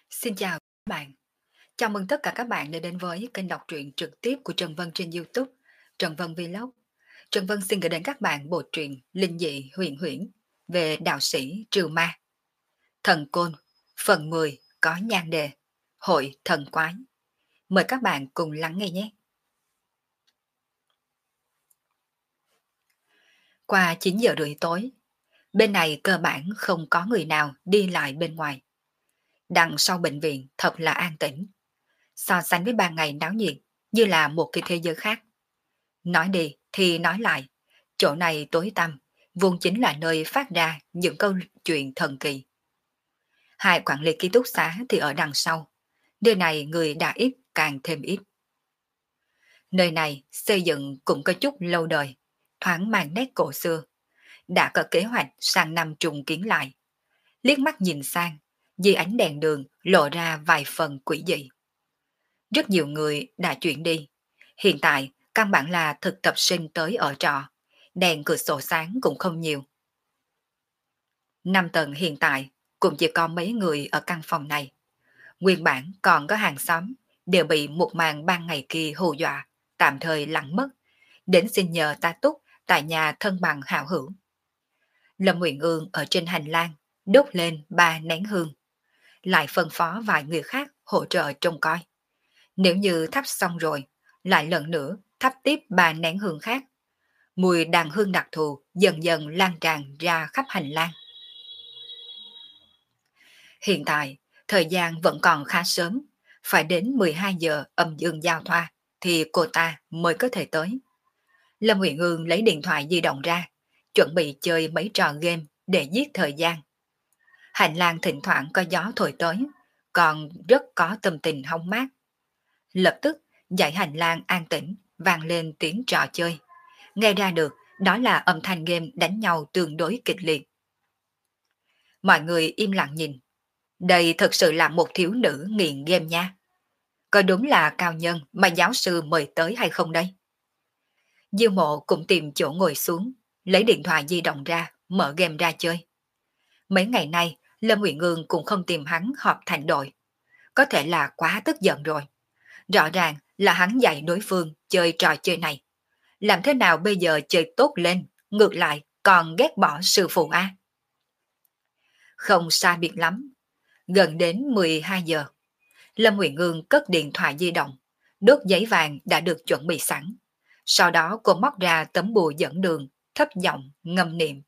Xin chào các bạn. Chào mừng tất cả các bạn đã đến với kênh đọc truyện trực tiếp của Trần Vân trên YouTube, Trần Vân Vlog. Trần Vân xin gửi đến các bạn bộ truyện linh dị huyền huyễn về đạo sĩ trừ ma. Thần Côn, phần 10 có nhan đề Hội Thần Quái. Mời các bạn cùng lắng nghe nhé. Qua 9 giờ rưỡi tối, bên này cơ bản không có người nào đi lại bên ngoài. Đằng sau bệnh viện thật là an tĩnh. So sánh với ban ngày náo nhiệt như là một cái thế giới khác. Nói đi thì nói lại, chỗ này tối tăm, vốn chính là nơi phát ra những câu chuyện thần kỳ. Hai quản lý ký túc xá thì ở đằng sau, nơi này người đã ít càng thêm ít. Nơi này xây dựng cũng có chút lâu đời, thoáng mang nét cổ xưa, đã có kế hoạch sang năm trùng kiến lại. Liếc mắt nhìn sang, dưới ánh đèn đường lộ ra vài phần quỷ dị. Rất nhiều người đã chuyển đi, hiện tại căn bản là thực tập sinh tới ở trọ, đèn cửa sổ sáng cũng không nhiều. 5 tầng hiện tại cũng chỉ có mấy người ở căn phòng này. Nguyên bản còn có hàng xóm đều bị một màn ban ngày kia hù dọa, tạm thời lặng mất, đến xin nhờ ta túc tại nhà thân bằng hảo hữu. Lâm Uyển Ương ở trên hành lang đốt lên 3 nén hương, lại phân phó vài người khác hỗ trợ trông coi. Nếu như thắp xong rồi, lại lần nữa thắp tiếp 3 nén hương khác. Mùi đàn hương đặc thù dần dần lan tràn ra khắp hành lang. Hiện tại, thời gian vẫn còn khá sớm, phải đến 12 giờ âm dương giao thoa thì cô ta mới có thể tới. Lâm Uyển Ương lấy điện thoại di động ra, chuẩn bị chơi mấy trò game để giết thời gian. Hành lang thỉnh thoảng có gió thổi tới, còn rất có tâm tình hóng mát. Lập tức, dãy hành lang an tĩnh vang lên tiếng trò chơi. Nghe ra được đó là âm thanh game đánh nhau tương đối kịch liệt. Mọi người im lặng nhìn. Đây thật sự là một thiếu nữ nghiện game nha. Có đúng là cao nhân mà giáo sư mời tới hay không đây? Diêu Mộ cũng tìm chỗ ngồi xuống, lấy điện thoại di động ra, mở game ra chơi. Mấy ngày nay, Lâm Uyển Ương cũng không tìm hắn họp thành đội. Có thể là quá tức giận rồi. Rõ ràng là hắn dạy đối phương chơi trò chơi này. Làm thế nào bây giờ chơi tốt lên, ngược lại còn ghét bỏ sư phụ a? Không xa biệt lắm. Gần đến 12 giờ, Lâm Uyển Ương cất điện thoại di động, đốt giấy vàng đã được chuẩn bị sẵn. Sau đó cô móc ra tấm bùa dẫn đường, thấp giọng ngâm niệm.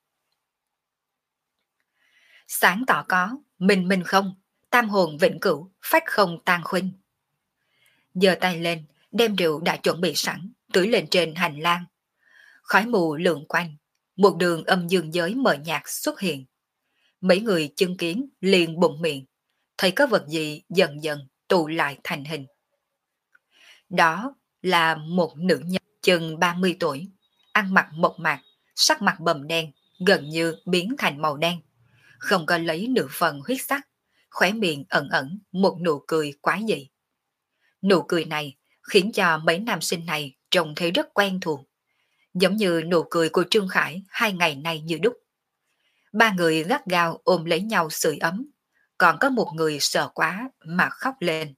Sáng tỏ có, minh minh không, tam hồn vĩnh cửu, phách không tan khuynh. Giơ tay lên, đem rượu đã chuẩn bị sẵn, tưới lên trên hành lang. Khói mù lượn quanh, một đường âm dương giới mờ nhạt xuất hiện. Mấy người chứng kiến liền bụng miệng, thấy có vật gì dần dần tụ lại thành hình. Đó là một nữ nhân chừng 30 tuổi, ăn mặc mộc mạc, sắc mặt bầm đen, gần như biến thành màu đen. Không có lấy nửa phần huyết sắc, khóe miệng ẩn ẩn một nụ cười quái dị. Nụ cười này khiến cho mấy nam sinh này trông thấy rất quen thuộc, giống như nụ cười của Trương Khải 2 ngày nay như đúc. Ba người gắt gao ôm lấy nhau sưởi ấm, còn có một người sợ quá mà khóc lên.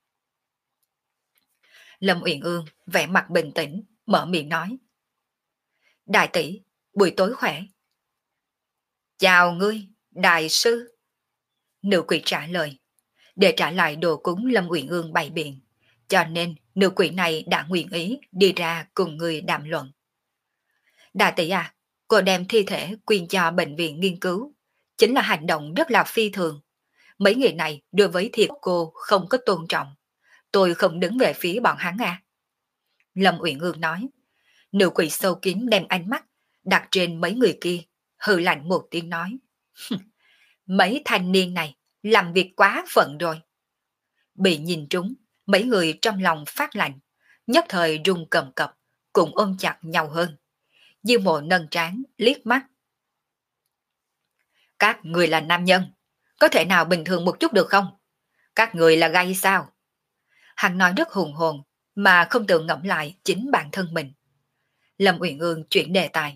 Lâm Uyển Ương vẻ mặt bình tĩnh, mở miệng nói. Đại tỷ, buổi tối khỏe. Chào ngươi, đại sư. Nữ quỷ trả lời. Để trả lại đồ cúng Lâm Uyển Ương bày biện, cho nên nữ quỷ này đã nguyện ý đi ra cùng người đàm luận. Đại tỷ à, cô đem thi thể quyên cho bệnh viện nghiên cứu, chính là hành động rất là phi thường. Mấy người này đối với thiệt cô không có tôn trọng. Tôi không đứng về phía bọn hắn à. Lâm Uyển Ương nói. Nữ quỷ sâu kín đem ánh mắt đặt trên mấy người kia, hừ lạnh một tiếng nói. Mấy thanh niên này làm việc quá phận rồi. Bị nhìn trúng, mấy người trong lòng phát lạnh, nhất thời run cầm cập, cùng ôm chặt nhau hơn. Diêu Mộ nâng trán liếc mắt. Các người là nam nhân, có thể nào bình thường một chút được không? Các người là gay sao? Hắn nói rất hùng hồn, mà không tự ngẫm lại chính bản thân mình. Lâm Uyển Ương chuyển đề tài.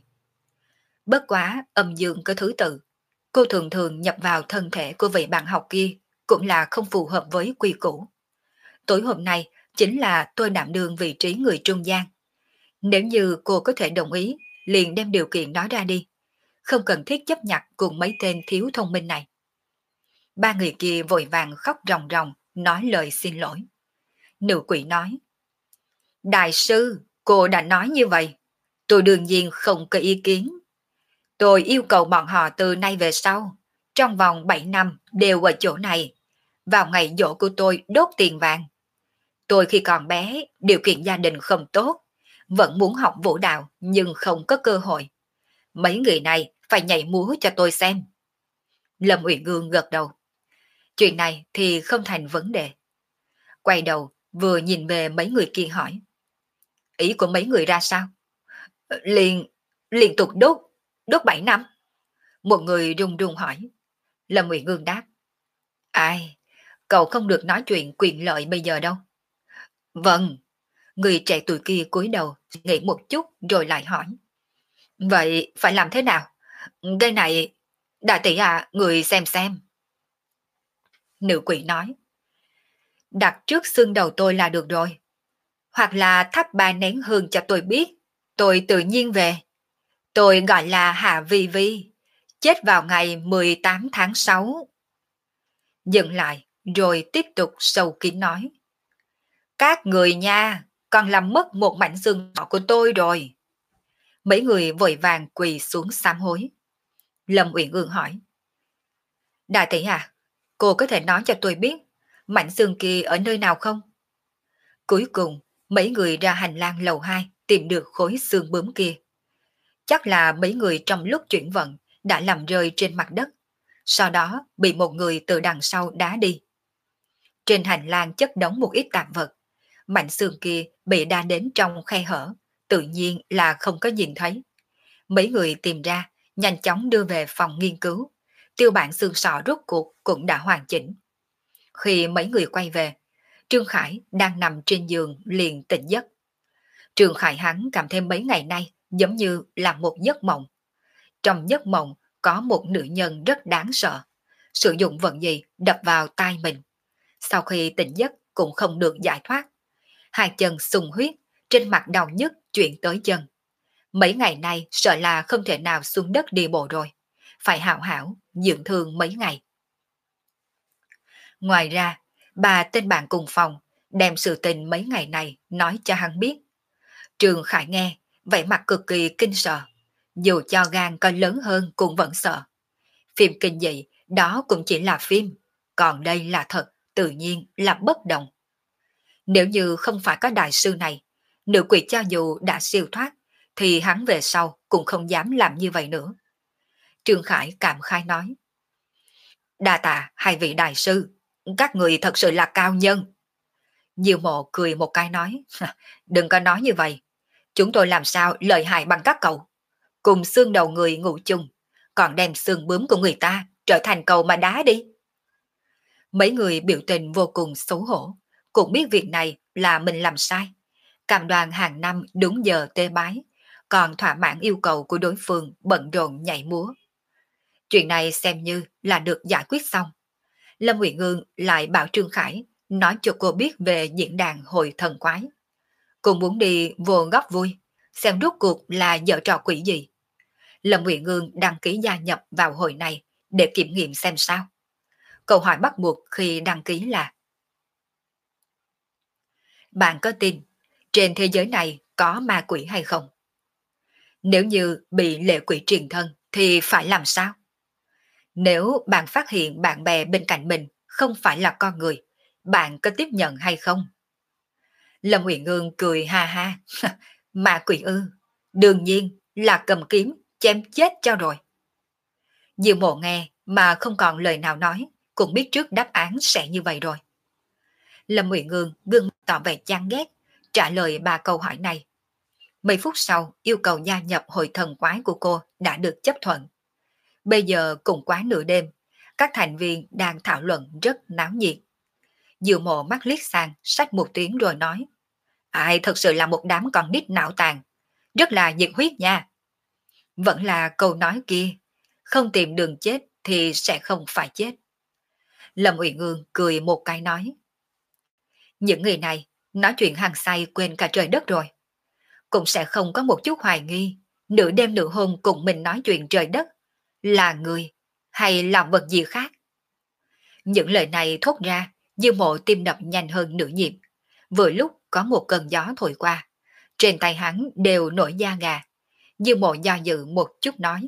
Bất quá âm dương có thứ tự, cô thường thường nhập vào thân thể của vị bạn học kia, cũng là không phù hợp với quy củ. Tối hôm nay chính là tôi đảm đương vị trí người trung gian. Nếu như cô có thể đồng ý, liền đem điều kiện đó ra đi. Không cần thiết chấp nhặt cùng mấy tên thiếu thông minh này. Ba người kia vội vàng khóc ròng ròng, nói lời xin lỗi. Nữ quỷ nói, đại sư, cô đã nói như vậy. Tôi đương nhiên không có ý kiến. Tôi yêu cầu bọn họ từ nay về sau, trong vòng 7 năm đều ở chỗ này. Vào ngày giỗ của tôi đốt tiền vàng. Tôi khi còn bé, điều kiện gia đình không tốt, vẫn muốn học vũ đạo nhưng không có cơ hội. Mấy người này phải nhảy múa cho tôi xem. Lâm Uyển Ương gật đầu. Chuyện này thì không thành vấn đề. Quay đầu, vừa nhìn về mấy người kia hỏi. Ý của mấy người ra sao? Liên tục đốt 7 năm. Một người run run hỏi. Lâm Uyển Ương đáp. Ai, cậu không được nói chuyện quyền lợi bây giờ đâu. Vâng, người trẻ tuổi kia cúi đầu, nghĩ một chút rồi lại hỏi. Vậy phải làm thế nào? Cái này, đại tỷ à, người xem. Nữ quỷ nói. Đặt trước xương đầu tôi là được rồi. Hoặc là thắp 3 nén hương cho tôi biết, tôi tự nhiên về. Tôi gọi là Hạ Vi Vi, chết vào ngày 18 tháng 6. Dừng lại, rồi tiếp tục sâu kín nói. Các người nha, còn làm mất một mảnh xương nhỏ của tôi rồi. Mấy người vội vàng quỳ xuống sám hối. Lâm Uyển Ương hỏi. Đại tỷ à, cô có thể nói cho tôi biết mảnh xương kia ở nơi nào không? Cuối cùng, mấy người ra hành lang lầu 2 tìm được khối xương bướm kia. Chắc là mấy người trong lúc chuyển vận đã làm rơi trên mặt đất, sau đó bị một người từ đằng sau đá đi. Trên hành lang chất đống một ít tạp vật, mảnh xương kia bị đa đến trong khe hở, tự nhiên là không có nhìn thấy. Mấy người tìm ra, nhanh chóng đưa về phòng nghiên cứu, tiêu bản xương sọ rốt cuộc cũng đã hoàn chỉnh. Khi mấy người quay về, Trương Khải đang nằm trên giường liền tỉnh giấc. Trương Khải hắn cảm thấy mấy ngày nay giống như là một giấc mộng. Trong giấc mộng có một nữ nhân rất đáng sợ, sử dụng vật gì đập vào tai mình. Sau khi tỉnh giấc cũng không được giải thoát. Hai chân sùng huyết, trên mặt đau nhức chuyển tới chân. Mấy ngày nay sợ là không thể nào xuống đất đi bộ rồi, phải hảo hảo dưỡng thương mấy ngày. Ngoài ra, bà tên bạn cùng phòng đem sự tình mấy ngày này nói cho hắn biết. Trương Khải nghe, vẻ mặt cực kỳ kinh sợ. Dù cho gan có lớn hơn cũng vẫn sợ. Phim kinh dị, đó cũng chỉ là phim. Còn đây là thật, tự nhiên là bất động. Nếu như không phải có đại sư này, nữ quỷ cho dù đã siêu thoát, thì hắn về sau cũng không dám làm như vậy nữa. Trương Khải cảm khai nói. Đa tạ hai vị đại sư, các người thật sự là cao nhân. Diêu Mộ cười một cái nói. Đừng có nói như vậy. Chúng tôi làm sao lợi hại bằng các cậu. Cùng xương đầu người ngủ chung, còn đem xương bướm của người ta trở thành cầu mà đá đi. Mấy người biểu tình vô cùng xấu hổ, cũng biết việc này là mình làm sai. Cam đoan hàng năm đúng giờ tế bái, còn thỏa mãn yêu cầu của đối phương bận rộn nhảy múa. Chuyện này xem như là được giải quyết xong. Lâm Uyển Ương lại bảo Trương Khải nói cho cô biết về diễn đàn hội thần quái. Cô muốn đi vô góp vui, xem rốt cuộc là giở trò quỷ gì. Lâm Uyển Ương đăng ký gia nhập vào hội này để kiểm nghiệm xem sao. Câu hỏi bắt buộc khi đăng ký là: bạn có tin trên thế giới này có ma quỷ hay không? Nếu như bị lệ quỷ truyền thân thì phải làm sao? Nếu bạn phát hiện bạn bè bên cạnh mình không phải là con người, bạn có tiếp nhận hay không? Lâm Uyển Ương cười ha ha. Ma quỷ ư? Đương nhiên là cầm kiếm chém chết cho rồi. Diệu Mộ nghe mà không còn lời nào nói, cũng biết trước đáp án sẽ như vậy rồi. Lâm Uyển Ương gương mặt tỏ vẻ chán ghét, trả lời 3 câu hỏi này. Mấy phút sau, yêu cầu gia nhập hội thần quái của cô đã được chấp thuận. Bây giờ cũng quá nửa đêm, các thành viên đang thảo luận rất náo nhiệt. Diệu Mộ mắt liếc sang, xách một tiếng rồi nói. Ai thật sự là một đám con nít não tàn, rất là nhiệt huyết nha. Vẫn là câu nói kia, không tìm đường chết thì sẽ không phải chết. Lâm Uyển Ương cười một cái nói. Những người này nói chuyện hăng say quên cả trời đất rồi. Cũng sẽ không có một chút hoài nghi, nửa đêm nửa hôm cùng mình nói chuyện trời đất, là người hay là vật gì khác. Những lời này thốt ra, Dư Mộ tim đập nhanh hơn nửa nhịp. Vừa lúc có một cơn gió thổi qua, trên tay hắn đều nổi da gà. Dư Mộ do dự một chút nói.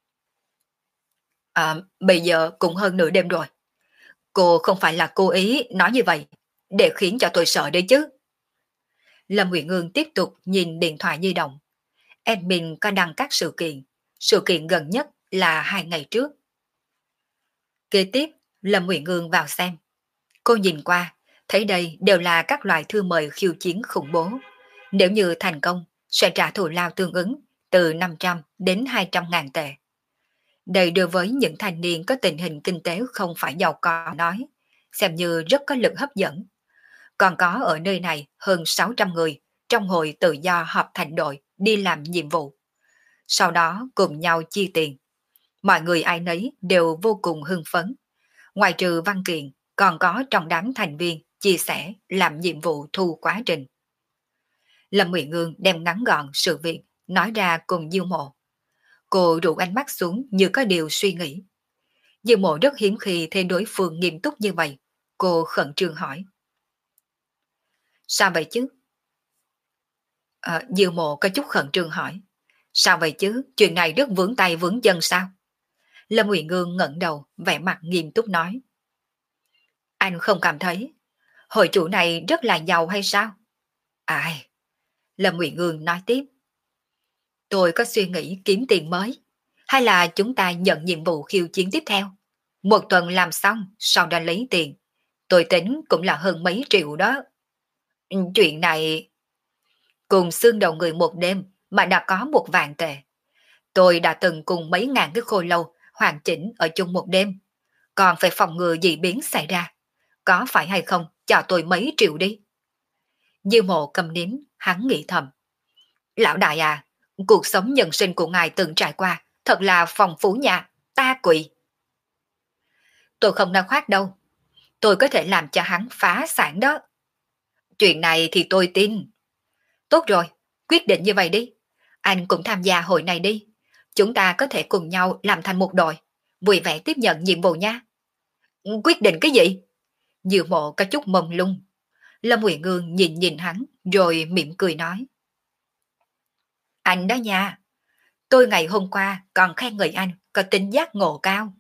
Bây giờ cũng hơn nửa đêm rồi. Cô không phải là cố ý nói như vậy, để khiến cho tôi sợ đấy chứ. Lâm Nguyễn Ngương tiếp tục nhìn điện thoại di động. Admin có đăng các sự kiện gần nhất là 2 ngày trước. Kế tiếp, Lâm Nguyễn Ngương vào xem. Cô nhìn qua, thấy đây đều là các loại thư mời khiêu chiến khủng bố. Nếu như thành công, sẽ trả thù lao tương ứng từ 500 đến 200 ngàn tệ. Đây đối với những thanh niên có tình hình kinh tế không phải giàu có nói, xem như rất có lực hấp dẫn. Còn có ở nơi này hơn 600 người trong hội tự do họp thành đội đi làm nhiệm vụ. Sau đó cùng nhau chi tiền. Mọi người ai nấy đều vô cùng hưng phấn. Ngoài trừ văn kiện, còn có trong đám thành viên chia sẻ làm nhiệm vụ thu quá trình. Lâm Nguyễn Ngương đem ngắn gọn sự việc nói ra cùng Diêu Mộ. Cô rủ ánh mắt xuống như có điều suy nghĩ. Diêu Mộ rất hiếm khi thấy đối phương nghiêm túc như vậy. Cô khẩn trương hỏi. Sao vậy chứ? Diêu Mộ có chút khẩn trương hỏi. Sao vậy chứ? Chuyện này rất vướng tay vướng chân sao? Lâm Nguyễn Ngương ngẩng đầu, vẻ mặt nghiêm túc nói. Anh không cảm thấy hội chủ này rất là giàu hay sao? Ai? Lâm Nguyễn Ngương nói tiếp. Tôi có suy nghĩ kiếm tiền mới. Hay là chúng ta nhận nhiệm vụ khiêu chiến tiếp theo? Một tuần làm xong, sau đó lấy tiền. Tôi tính cũng là hơn mấy triệu đó. Chuyện này... Cùng xương đầu người một đêm mà đã có 1 vạn tệ. Tôi đã từng cùng mấy ngàn cái khô lâu hoàn chỉnh ở chung một đêm. Còn phải phòng ngừa dị biến xảy ra. Có phải hay không, cho tôi mấy triệu đi. Dư Mộ cầm nín, hắn nghĩ thầm. Lão đại à, cuộc sống nhân sinh của ngài từng trải qua, thật là phong phú nha, ta quỵ. Tôi không nói khoác đâu, tôi có thể làm cho hắn phá sản đó. Chuyện này thì tôi tin. Tốt rồi, quyết định như vậy đi. Anh cũng tham gia hội này đi. Chúng ta có thể cùng nhau làm thành một đội, vui vẻ tiếp nhận nhiệm vụ nha. Quyết định cái gì? Dư Mộ có chút mông lung. Lâm Nguyễn Ngương nhìn nhìn hắn, rồi mỉm cười nói. Anh đó nha, tôi ngày hôm qua còn khen ngợi anh có tính giác ngộ cao.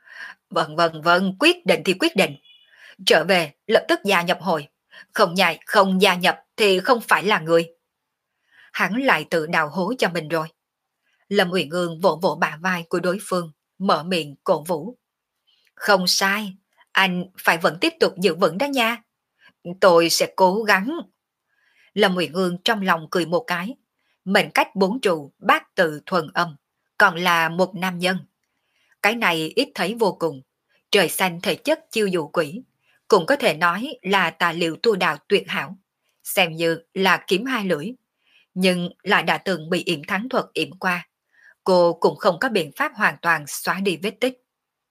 Vâng, quyết định thì quyết định. Trở về lập tức gia nhập hội. Không gia nhập thì không phải là người. Hắn lại tự đào hố cho mình rồi. Lâm Uyển Ương vỗ vỗ bả vai của đối phương, mở miệng cổ vũ. Không sai, anh phải vẫn tiếp tục giữ vững đó nha. Tôi sẽ cố gắng. Lâm Uyển Ương trong lòng cười một cái. Mệnh cách 4 trụ bát tự thuần âm, còn là một nam nhân. Cái này ít thấy vô cùng. Trời xanh thể chất chiêu dụ quỷ, cũng có thể nói là tà liệu tu đạo tuyệt hảo, xem như là kiếm hai lưỡi, nhưng lại đã từng bị yểm thắng thuật yểm qua. Cô cũng không có biện pháp hoàn toàn xóa đi vết tích.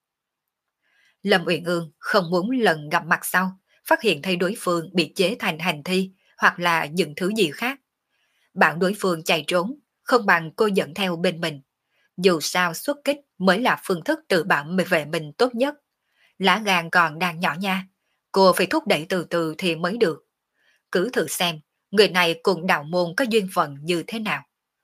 Lâm Uyển Ương không muốn lần gặp mặt sau, phát hiện thấy đối phương bị chế thành hành thi hoặc là những thứ gì khác. Bảo đối phương chạy trốn, không bằng cô dẫn theo bên mình. Dù sao xuất kích mới là phương thức tự bảo vệ mình tốt nhất. Lá gan còn đang nhỏ nha, cô phải thúc đẩy từ từ thì mới được. Cứ thử xem, người này cùng đạo môn có duyên phận như thế nào.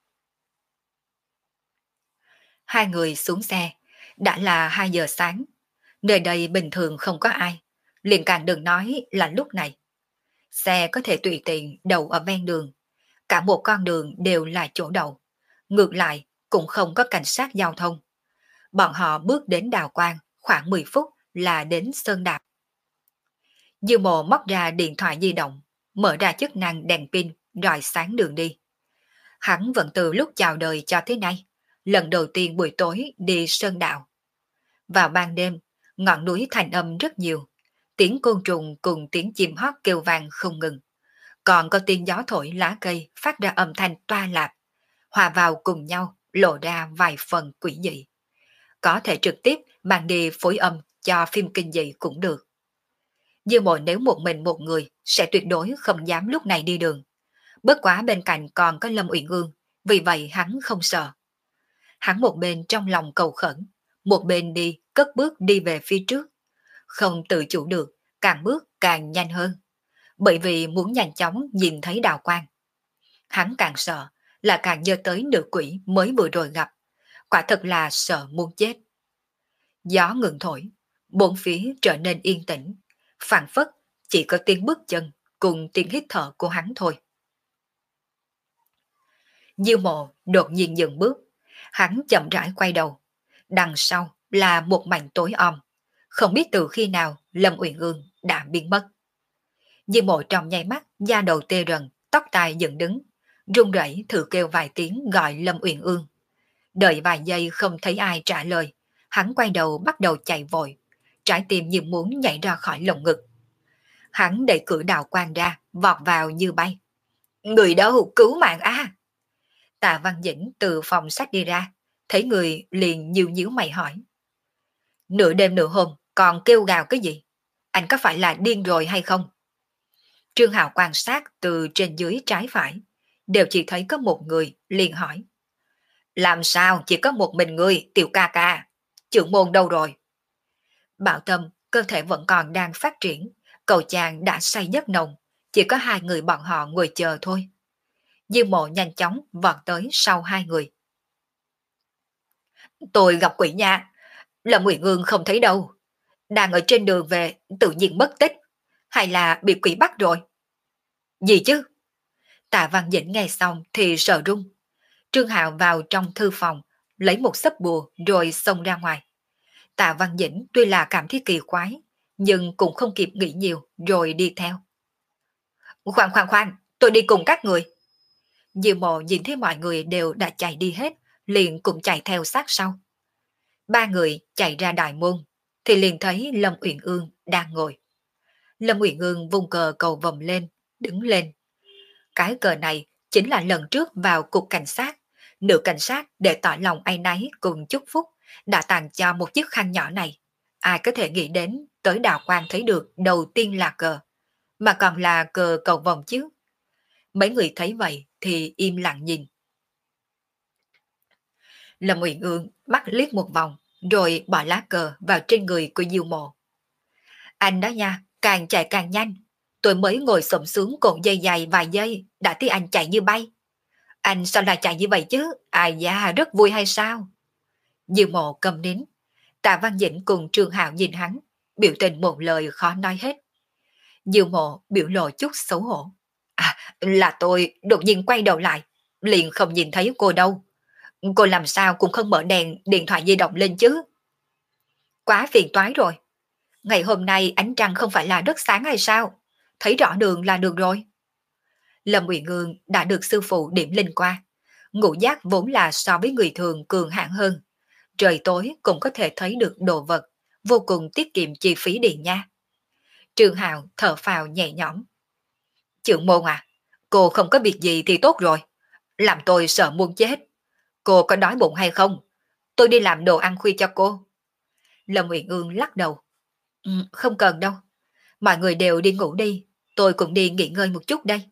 Hai người xuống xe, đã là 2 giờ sáng. Nơi đây bình thường không có ai, liền càng đừng nói là lúc này. Xe có thể tùy tiện đậu ở ven đường, cả một con đường đều là chỗ đậu. Ngược lại, cũng không có cảnh sát giao thông. Bọn họ bước đến Đào Quang khoảng 10 phút là đến Sơn Đạp. Dư Mộ móc ra điện thoại di động, mở ra chức năng đèn pin, rọi sáng đường đi. Hắn vẫn từ lúc chào đời cho thế này, lần đầu tiên buổi tối đi Sơn Đạo. Vào ban đêm, ngọn núi thành âm rất nhiều, tiếng côn trùng cùng tiếng chim hót kêu vang không ngừng. Còn có tiếng gió thổi lá cây phát ra âm thanh toa lạp, hòa vào cùng nhau lộ ra vài phần quỷ dị. Có thể trực tiếp mang đi phối âm cho phim kinh dị cũng được. Diêu Mộ nếu một mình một người sẽ tuyệt đối không dám lúc này đi đường. Bất quá bên cạnh còn có Lâm Uyển Ương, vì vậy hắn không sợ. Hắn một bên trong lòng cầu khẩn, một bên đi, cất bước đi về phía trước. Không tự chủ được, càng bước càng nhanh hơn. Bởi vì muốn nhanh chóng nhìn thấy đào quang. Hắn càng sợ, là càng nhớ tới nữ quỷ mới vừa rồi gặp. Quả thật là sợ muốn chết. Gió ngừng thổi, bốn phía trở nên yên tĩnh. Phảng phất, chỉ có tiếng bước chân cùng tiếng hít thở của hắn thôi. Diêu Mộ đột nhiên dừng bước, hắn chậm rãi quay đầu. Đằng sau là một mảnh tối om, không biết từ khi nào Lâm Uyển Ương đã biến mất. Diêu Mộ trong nháy mắt, da đầu tê rần, tóc tai dựng đứng, run rẩy thử kêu vài tiếng gọi Lâm Uyển Ương. Đợi vài giây không thấy ai trả lời, hắn quay đầu bắt đầu chạy vội, trái tim như muốn nhảy ra khỏi lồng ngực. Hắn đẩy cửa đào quang ra, vọt vào như bay. Người đâu, cứu mạng a! Tạ Văn Dĩnh từ phòng sách đi ra, thấy người liền nhíu nhíu mày hỏi. Nửa đêm nửa hôm còn kêu gào cái gì? Anh có phải là điên rồi hay không? Trương Hạo quan sát từ trên dưới trái phải, đều chỉ thấy có một người, liền hỏi. Làm sao chỉ có một mình người, Tiểu ca ca? Trưởng môn đâu rồi? Bảo Tâm, cơ thể vẫn còn đang phát triển, cậu chàng đã say giấc nồng, chỉ có hai người bọn họ ngồi chờ thôi. Diêu Mộ nhanh chóng vọt tới sau hai người. Tôi gặp quỷ nha, Lâm Uyển Ương không thấy đâu. Đang ở trên đường về tự nhiên mất tích, hay là bị quỷ bắt rồi? Gì chứ? Tạ Văn Dĩnh nghe xong thì sợ run. Trương Hạo vào trong thư phòng, lấy một xấp bùa rồi xông ra ngoài. Tạ Văn Dĩnh tuy là cảm thấy kỳ quái, nhưng cũng không kịp nghĩ nhiều rồi đi theo. Khoan khoan khoan, tôi đi cùng các người. Diêu Mộ nhìn thấy mọi người đều đã chạy đi hết, liền cũng chạy theo sát sau. Ba người chạy ra đại môn, thì liền thấy Lâm Uyển Ương đang ngồi. Lâm Uyển Ương vung cờ cầu vồng lên, đứng lên. Cái cờ này chính là lần trước vào cục cảnh sát, nữ cảnh sát để tỏ lòng áy náy cùng chúc phúc, đã tặng cho một chiếc khăn nhỏ này. Ai có thể nghĩ đến tới đào quang thấy được đầu tiên là cờ, mà còn là cờ cầu vồng chứ. Mấy người thấy vậy thì im lặng nhìn. Lâm Uyển Ương mắt liếc một vòng, rồi bỏ lá cờ vào trên người của Diêu Mộ. Anh đó nha, càng chạy càng nhanh. Tôi mới ngồi xổm xuống cột dây dài vài giây, đã thấy anh chạy như bay. Anh sao lại chạy như vậy chứ? Ai da, rất vui hay sao? Diêu Mộ cầm nín. Tạ Văn Dĩnh cùng Trương Hạo nhìn hắn, biểu tình một lời khó nói hết. Diêu Mộ biểu lộ chút xấu hổ. À, là tôi đột nhiên quay đầu lại, liền không nhìn thấy cô đâu. Cô làm sao cũng không mở đèn điện thoại di động lên chứ. Quá phiền toái rồi. Ngày hôm nay ánh trăng không phải là rất sáng hay sao? Thấy rõ đường là được rồi. Lâm Uyển Ương đã được sư phụ điểm linh qua. Ngũ giác vốn là so với người thường cường hãn hơn. Trời tối cũng có thể thấy được đồ vật, vô cùng tiết kiệm chi phí điện nha. Trương Hạo thở phào nhẹ nhõm. Trưởng môn à, cô không có việc gì thì tốt rồi. Làm tôi sợ muốn chết. Cô có đói bụng hay không? Tôi đi làm đồ ăn khuya cho cô. Lâm Uyển Ương lắc đầu. Không cần đâu. Mọi người đều đi ngủ đi. Tôi cũng đi nghỉ ngơi một chút đây.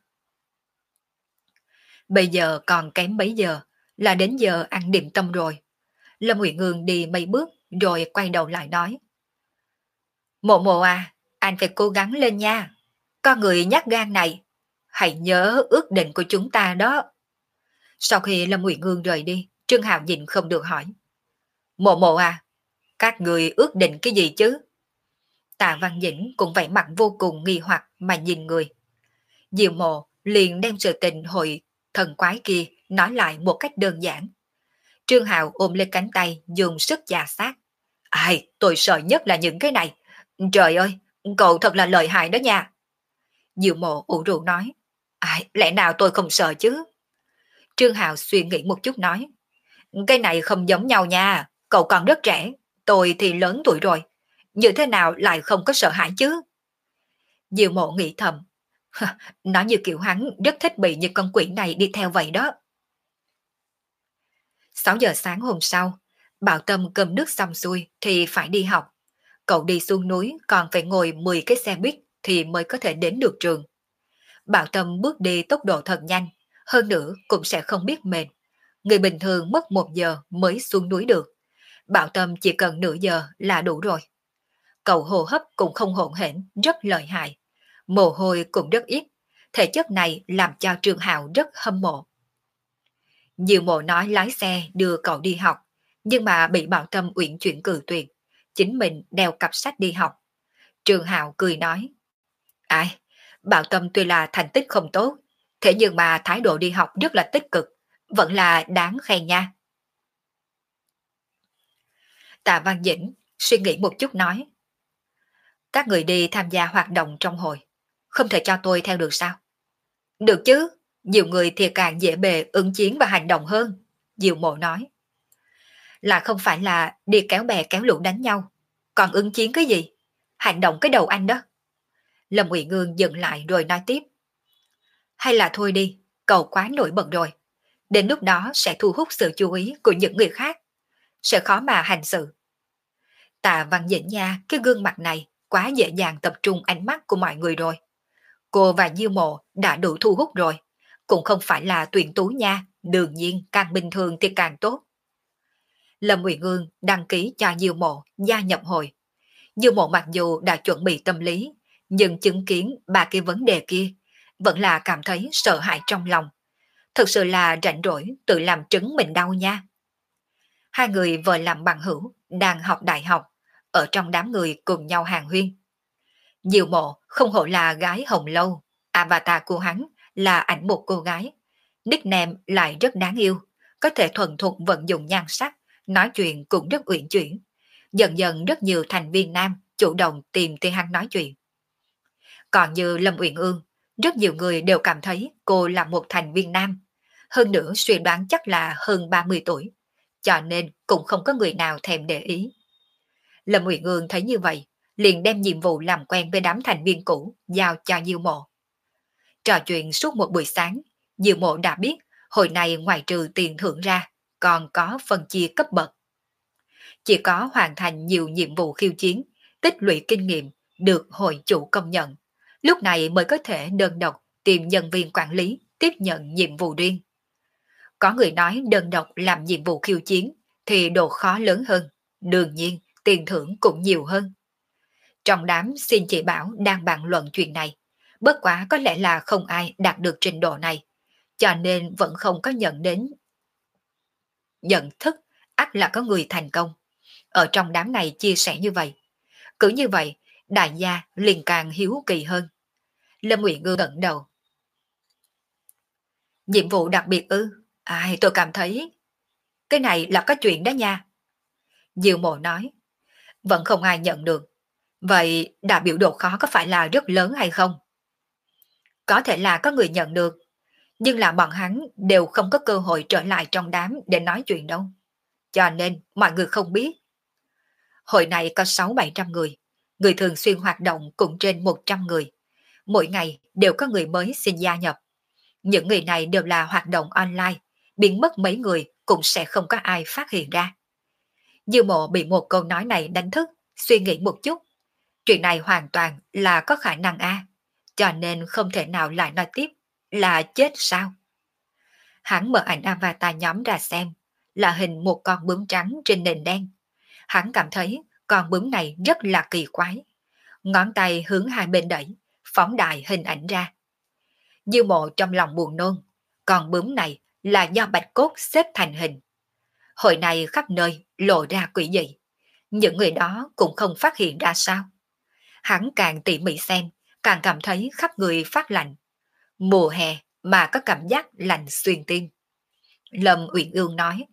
Bây giờ còn kém mấy giờ, là đến giờ ăn điểm tâm rồi. Lâm Uyển Ương đi mấy bước rồi quay đầu lại nói. Mộ Mộ à, anh phải cố gắng lên nha. Con người nhát gan này, hãy nhớ ước định của chúng ta đó. Sau khi Lâm Uyển Ương rời đi, Trương Hạo nhìn không được hỏi. Mộ Mộ à, các người ước định cái gì chứ? Tạ Văn Dĩnh cũng vẻ mặt vô cùng nghi hoặc mà nhìn người. Diệu Mộ liền đem sự tình hội thần quái kia nói lại một cách đơn giản. Trương Hạo ôm lên cánh tay dùng sức chà sát. Ai, tôi sợ nhất là những cái này. Trời ơi, cậu thật là lợi hại đó nha. Diệu Mộ ủ rũ nói. Ai, lẽ nào tôi không sợ chứ? Trương Hạo suy nghĩ một chút nói. Cái này không giống nhau nha, cậu còn rất trẻ, tôi thì lớn tuổi rồi. Như thế nào lại không có sợ hãi chứ? Diệu Mộ nghĩ thầm. Nó như kiểu hắn rất thích bị những con quỷ này đi theo vậy đó. 6 giờ sáng hôm sau, Bảo Tâm cầm nước xong xuôi thì phải đi học. Cậu đi xuống núi còn phải ngồi 10 cái xe buýt thì mới có thể đến được trường. Bảo Tâm bước đi tốc độ thật nhanh, hơn nữa cũng sẽ không biết mệt. Người bình thường mất 1 giờ mới xuống núi được. Bảo Tâm chỉ cần nửa giờ là đủ rồi. Cậu hô hấp cũng không hỗn hển, rất lợi hại. Mồ hôi cũng rất ít. Thể chất này làm cho Trương Hạo rất hâm mộ. Diệu Mộ nói lái xe đưa cậu đi học, nhưng mà bị Bảo Tâm uyển chuyển cự tuyệt. Chính mình đeo cặp sách đi học. Trương Hạo cười nói, ai, Bảo Tâm tuy là thành tích không tốt, thế nhưng mà thái độ đi học rất là tích cực, vẫn là đáng khen nha. Tạ Văn Dĩnh suy nghĩ một chút nói, các người đi tham gia hoạt động trong hội, không thể cho tôi theo được sao? Được chứ, nhiều người thì càng dễ bề ứng chiến và hành động hơn. Diệu Mộ nói, là không phải là đi kéo bè kéo lũ đánh nhau, còn ứng chiến cái gì? Hành động cái đầu anh đó. Lâm Ngụy Ngương dừng lại rồi nói tiếp, hay là thôi đi, cậu quá nổi bật rồi. Đến lúc đó sẽ thu hút sự chú ý của những người khác, sẽ khó mà hành sự. Tạ Văn Dĩnh nha, cái gương mặt này quá dễ dàng tập trung ánh mắt của mọi người rồi. Cô và Diêu Mộ đã đủ thu hút rồi, cũng không phải là tuyển tú nha, đương nhiên càng bình thường thì càng tốt. Lâm Ngụy Ngương đăng ký cho Diêu Mộ gia nhập hội. Diêu Mộ mặc dù đã chuẩn bị tâm lý, nhưng chứng kiến ba cái vấn đề kia, vẫn là cảm thấy sợ hãi trong lòng. Thực sự là rảnh rỗi tự làm trứng mình đau nha. Hai người vợ làm bằng hữu, đang học đại học, ở trong đám người cùng nhau hàng huyên. Diệu Mộ không hổ là gái hồng lâu, avatar của hắn là ảnh một cô gái. Nickname lại rất đáng yêu, có thể thuần thục vận dụng nhan sắc, nói chuyện cũng rất uyển chuyển. Dần dần rất nhiều thành viên nam chủ động tìm tới hắn nói chuyện. Còn như Lâm Uyển Ương, rất nhiều người đều cảm thấy cô là một thành viên nam. Hơn nữa suy đoán chắc là hơn 30 tuổi, cho nên cũng không có người nào thèm để ý. Lâm Uyển Ương thấy như vậy, liền đem nhiệm vụ làm quen với đám thành viên cũ giao cho Diêu Mộ. Trò chuyện suốt một buổi sáng, Diêu Mộ đã biết hồi này ngoài trừ tiền thưởng ra, còn có phân chia cấp bậc. Chỉ có hoàn thành nhiều nhiệm vụ khiêu chiến, tích lũy kinh nghiệm, được hội chủ công nhận, lúc này mới có thể đơn độc tìm nhân viên quản lý tiếp nhận nhiệm vụ riêng. Có người nói đơn độc làm nhiệm vụ khiêu chiến thì độ khó lớn hơn, đương nhiên tiền thưởng cũng nhiều hơn. Trong đám xin chị Bảo đang bàn luận chuyện này, bất quá có lẽ là không ai đạt được trình độ này, cho nên vẫn không có nhận thức ắt là có người thành công. Ở trong đám này chia sẻ như vậy. Cứ như vậy, đại gia liền càng hiếu kỳ hơn. Lâm Uyển Ngư gật đầu. Nhiệm vụ đặc biệt ư? Ai, tôi cảm thấy cái này là có chuyện đó nha. Diệu Mộ nói, vẫn không ai nhận được. Vậy đại biểu độ khó có phải là rất lớn hay không? Có thể là có người nhận được, nhưng là bọn hắn đều không có cơ hội trở lại trong đám để nói chuyện đâu. Cho nên mọi người không biết. Hội này có 600-700 người, người thường xuyên hoạt động cũng trên 100 người. Mỗi ngày đều có người mới xin gia nhập. Những người này đều là hoạt động online, biến mất mấy người cũng sẽ không có ai phát hiện ra. Dư Mộ bị một câu nói này đánh thức, suy nghĩ một chút. Chuyện này hoàn toàn là có khả năng cho nên không thể nào lại nói tiếp là chết sao. Hắn mở ảnh avatar nhóm ra xem, là hình một con bướm trắng trên nền đen. Hắn cảm thấy con bướm này rất là kỳ quái. Ngón tay hướng hai bên đẩy, phóng đại hình ảnh ra. Dư Mộ trong lòng buồn nôn, con bướm này là do bạch cốt xếp thành hình. Hồi này khắp nơi lộ ra quỷ dị. Những người đó cũng không phát hiện ra sao. Hắn càng tỉ mỉ xem, càng cảm thấy khắp người phát lạnh. Mùa hè mà có cảm giác lạnh xuyên tim. Lâm Uyển Ương nói,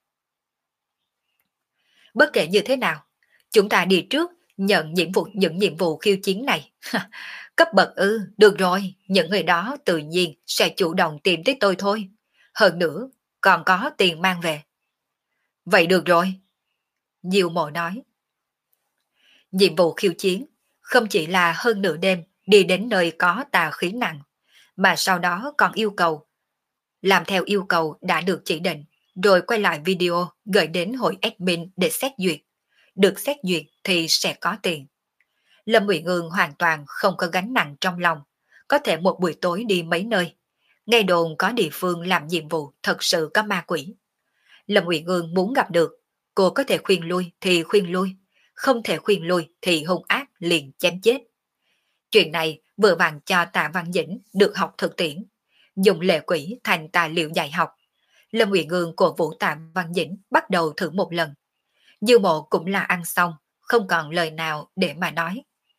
bất kể như thế nào, chúng ta đi trước nhận những nhiệm vụ khiêu chiến này. Cấp bậc ư, được rồi, những người đó tự nhiên sẽ chủ động tìm tới tôi thôi. Hơn nữa, còn có tiền mang về. Vậy được rồi. Diệu Mộ nói, nhiệm vụ khiêu chiến không chỉ là hơn nửa đêm đi đến nơi có tà khí nặng, mà sau đó còn yêu cầu làm theo yêu cầu đã được chỉ định, rồi quay lại video gửi đến hội admin để xét duyệt. được xét duyệt thì sẽ có tiền. Lâm Uyển Ương hoàn toàn không có gánh nặng trong lòng, có thể một buổi tối đi mấy nơi. Nghe đồn có địa phương làm nhiệm vụ thật sự có ma quỷ. Lâm Uyển Ương muốn gặp được, cô có thể khuyên lui thì khuyên lui, không thể khuyên lui thì hung ác liền chém chết. Chuyện này vừa vặn cho Tạ Văn Dĩnh được học thực tiễn, dùng lệ quỷ thành tài liệu dạy học. Lâm Uyển Ương cổ vũ Tạ Văn Dĩnh bắt đầu thử một lần. Dư Mộ cũng là ăn xong, không còn lời nào để mà nói.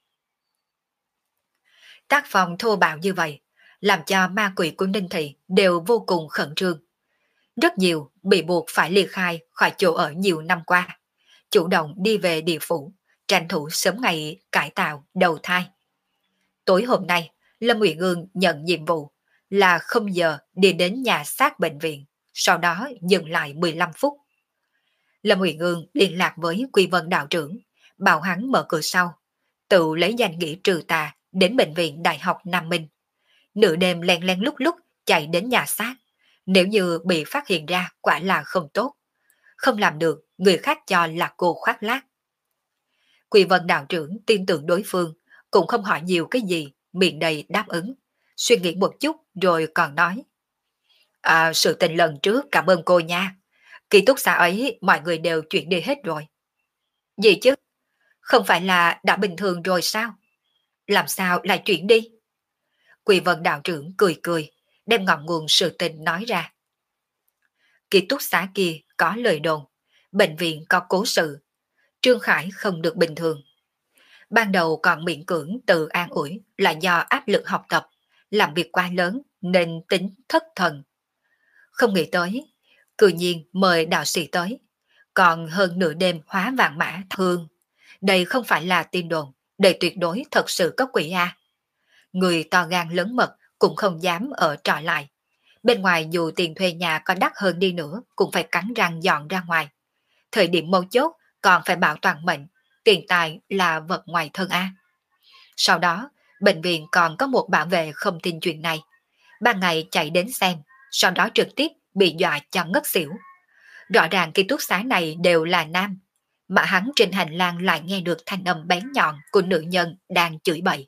Tác phong thô bạo như vậy, làm cho ma quỷ của Ninh Thị đều vô cùng khẩn trương. Rất nhiều bị buộc phải ly khai khỏi chỗ ở nhiều năm qua, chủ động đi về địa phủ, tranh thủ sớm ngày cải tạo, đầu thai. Tối hôm nay, Lâm Uyển Ương nhận nhiệm vụ là 0 giờ đi đến nhà xác bệnh viện, sau đó dừng lại 15 phút. Lâm Uyển Ương liên lạc với Quy Vân đạo trưởng, bảo hắn mở cửa sau, tự lấy danh nghĩa trừ tà đến bệnh viện Đại học Nam Minh. Nửa đêm len len lúc lúc chạy đến nhà xác, nếu như bị phát hiện ra quả là không tốt. Không làm được, người khác cho là cô khoác lác. Quy Vân đạo trưởng tin tưởng đối phương, cũng không hỏi nhiều cái gì, miệng đầy đáp ứng. Suy nghĩ một chút rồi còn nói. Sự tình lần trước cảm ơn cô nha. Ký túc xá ấy mọi người đều chuyển đi hết rồi. Gì chứ? Không phải là đã bình thường rồi sao? Làm sao lại chuyển đi? Quy Vân đạo trưởng cười cười, đem ngọn nguồn sự tình nói ra. Ký túc xá kia có lời đồn, bệnh viện có cố sự, Trương Khải không được bình thường. Ban đầu còn miễn cưỡng tự an ủi là do áp lực học tập, làm việc quá lớn nên tính thất thần. Không nghĩ tới, cư nhiên mời đạo sĩ tới, còn hơn nửa đêm hóa vạn mã thương. Đây không phải là tin đồn, đây tuyệt đối thật sự có quỷ a. Người to gan lớn mật cũng không dám ở trọ lại. Bên ngoài dù tiền thuê nhà có đắt hơn đi nữa cũng phải cắn răng dọn ra ngoài. Thời điểm mấu chốt còn phải bảo toàn mệnh, tiền tài là vật ngoài thân a. Sau đó, bệnh viện còn có một bảo vệ không tin chuyện này. Ban ngày chạy đến xem, sau đó trực tiếp bị dọa cho ngất xỉu. Rõ ràng ký túc xá này đều là nam, mà hắn trên hành lang lại nghe được thanh âm bén nhọn của nữ nhân đang chửi bậy.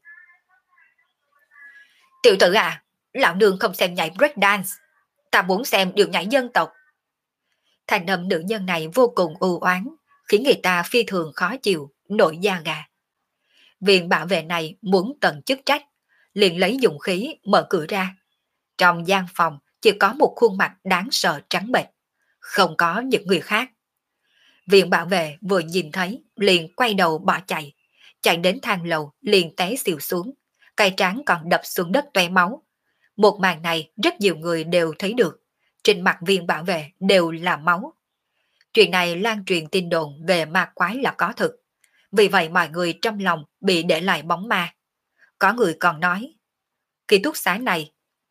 Tiểu tử à, lão nương không xem nhảy breakdance, ta muốn xem điệu nhảy dân tộc. Thanh âm nữ nhân này vô cùng u oán, khiến người ta phi thường khó chịu, nổi da gà. Viện bảo vệ này muốn tận chức trách, liền lấy dụng khí mở cửa ra. Trong gian phòng chỉ có một khuôn mặt đáng sợ trắng bệch, không có những người khác. Viện bảo vệ vừa nhìn thấy liền quay đầu bỏ chạy, chạy đến thang lầu liền té xỉu xuống, cái trán còn đập xuống đất tóe máu. Một màn này rất nhiều người đều thấy được, trên mặt viên bảo vệ đều là máu. Chuyện này lan truyền tin đồn về ma quái là có thực, vì vậy mọi người trong lòng bị để lại bóng ma. Có người còn nói, ký túc xá này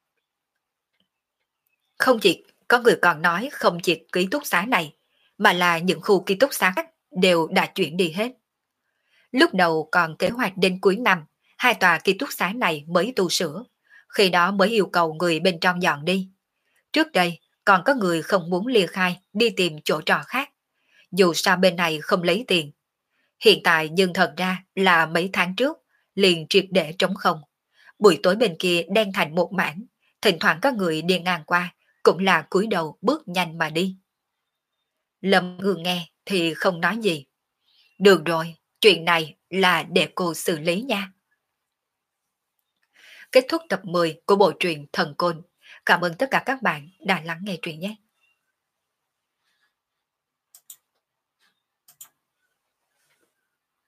không chỉ có người còn nói không chỉ ký túc xá này, mà là những khu ký túc xá khác đều đã chuyển đi hết. Lúc đầu còn kế hoạch đến cuối năm, 2 tòa ký túc xá này mới tu sửa, khi đó mới yêu cầu người bên trong dọn đi. Trước đây còn có người không muốn ly khai đi tìm chỗ trọ khác, dù sao bên này không lấy tiền. Hiện tại nhưng thật ra là mấy tháng trước, liền triệt để trống không. Buổi tối bên kia đen thành một mảng, thỉnh thoảng có người đi ngang qua, cũng là cúi đầu bước nhanh mà đi. Lâm Hương nghe thì không nói gì. Được rồi, chuyện này là để cô xử lý nha. Kết thúc tập 10 của bộ truyện Thần Côn. Cảm ơn tất cả các bạn đã lắng nghe truyện nhé.